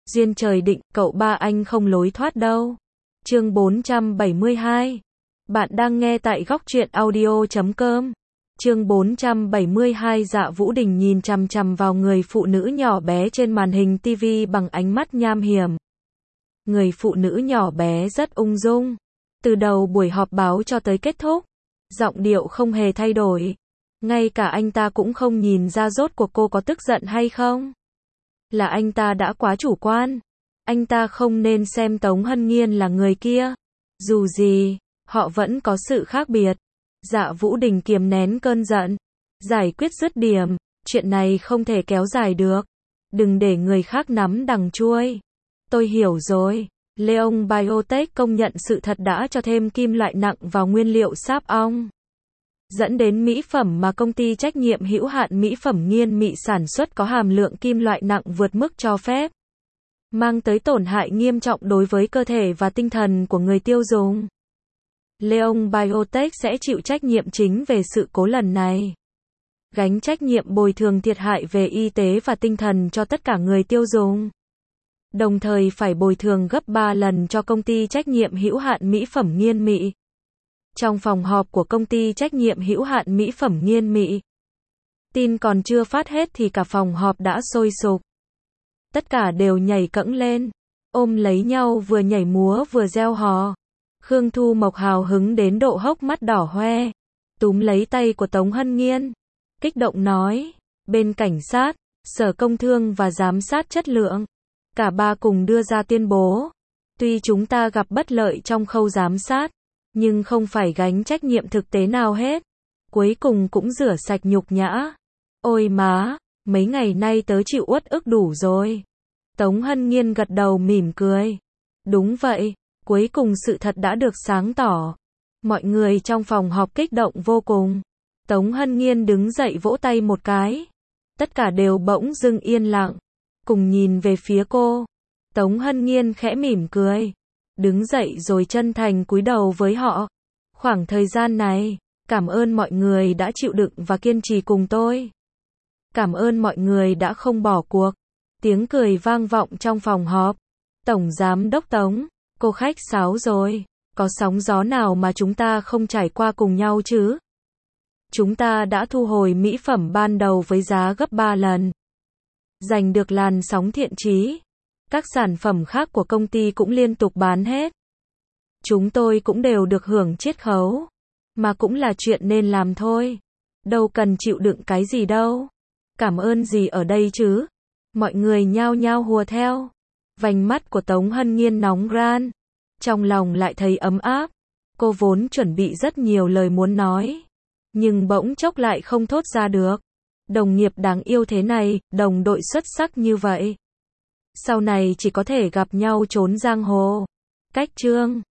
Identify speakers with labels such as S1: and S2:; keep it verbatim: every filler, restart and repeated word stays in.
S1: Duyên trời định, cậu ba anh không lối thoát đâu. Chương bốn trăm bảy mươi hai. Bạn đang nghe tại góc truyện audio chấm com. Chương bốn trăm bảy mươi hai. Dạ Vũ Đình nhìn chằm chằm vào người phụ nữ nhỏ bé trên màn hình ti vi bằng ánh mắt nham hiểm. Người phụ nữ nhỏ bé rất ung dung. Từ đầu buổi họp báo cho tới kết thúc, giọng điệu không hề thay đổi. Ngay cả anh ta cũng không nhìn ra rốt cuộc cô có tức giận hay không. Là anh ta đã quá chủ quan. Anh ta không nên xem Tống Hân Nghiên là người kia. Dù gì, họ vẫn có sự khác biệt. Dạ Vũ Đình kiềm nén cơn giận. Giải quyết dứt điểm. Chuyện này không thể kéo dài được. Đừng để người khác nắm đằng chuôi. Tôi hiểu rồi. Leon Biotech công nhận sự thật đã cho thêm kim loại nặng vào nguyên liệu sáp ong, dẫn đến mỹ phẩm mà công ty trách nhiệm hữu hạn mỹ phẩm Nghiên Mị sản xuất có hàm lượng kim loại nặng vượt mức cho phép, mang tới tổn hại nghiêm trọng đối với cơ thể và tinh thần của người tiêu dùng. Leon Biotech sẽ chịu trách nhiệm chính về sự cố lần này, gánh trách nhiệm bồi thường thiệt hại về y tế và tinh thần cho tất cả người tiêu dùng. Đồng thời phải bồi thường gấp ba lần cho công ty trách nhiệm hữu hạn mỹ phẩm Nghiên Mị. Trong phòng họp của công ty trách nhiệm hữu hạn mỹ phẩm Nghiên Mị, tin còn chưa phát hết thì cả phòng họp đã sôi sục. Tất cả đều nhảy cẫng lên, ôm lấy nhau vừa nhảy múa vừa reo hò. Khương Thu Mộc hào hứng đến độ hốc mắt đỏ hoe, túm lấy tay của Tống Hân Nghiên, kích động nói, bên cảnh sát, sở công thương và giám sát chất lượng, cả ba cùng đưa ra tuyên bố. Tuy chúng ta gặp bất lợi trong khâu giám sát, nhưng không phải gánh trách nhiệm thực tế nào hết. Cuối cùng cũng rửa sạch nhục nhã. Ôi má, mấy ngày nay tớ chịu uất ức đủ rồi. Tống Hân Nghiên gật đầu mỉm cười. Đúng vậy, cuối cùng sự thật đã được sáng tỏ. Mọi người trong phòng họp kích động vô cùng. Tống Hân Nghiên đứng dậy vỗ tay một cái. Tất cả đều bỗng dưng yên lặng, cùng nhìn về phía cô. Tống Hân Nghiên khẽ mỉm cười, đứng dậy rồi chân thành cúi đầu với họ. Khoảng thời gian này, cảm ơn mọi người đã chịu đựng và kiên trì cùng tôi. Cảm ơn mọi người đã không bỏ cuộc. Tiếng cười vang vọng trong phòng họp. Tổng Giám đốc Tống, cô khách sáo rồi. Có sóng gió nào mà chúng ta không trải qua cùng nhau chứ? Chúng ta đã thu hồi mỹ phẩm ban đầu với giá gấp ba lần. Giành được làn sóng thiện chí. Các sản phẩm khác của công ty cũng liên tục bán hết. Chúng tôi cũng đều được hưởng chiết khấu. Mà cũng là chuyện nên làm thôi. Đâu cần chịu đựng cái gì đâu. Cảm ơn gì ở đây chứ? Mọi người nhao nhao hùa theo. Vành mắt của Tống Hân Nghiên nóng ran. Trong lòng lại thấy ấm áp. Cô vốn chuẩn bị rất nhiều lời muốn nói, nhưng bỗng chốc lại không thốt ra được. Đồng nghiệp đáng yêu thế này, đồng đội xuất sắc như vậy, sau này chỉ có thể gặp nhau trốn giang hồ. Cách chương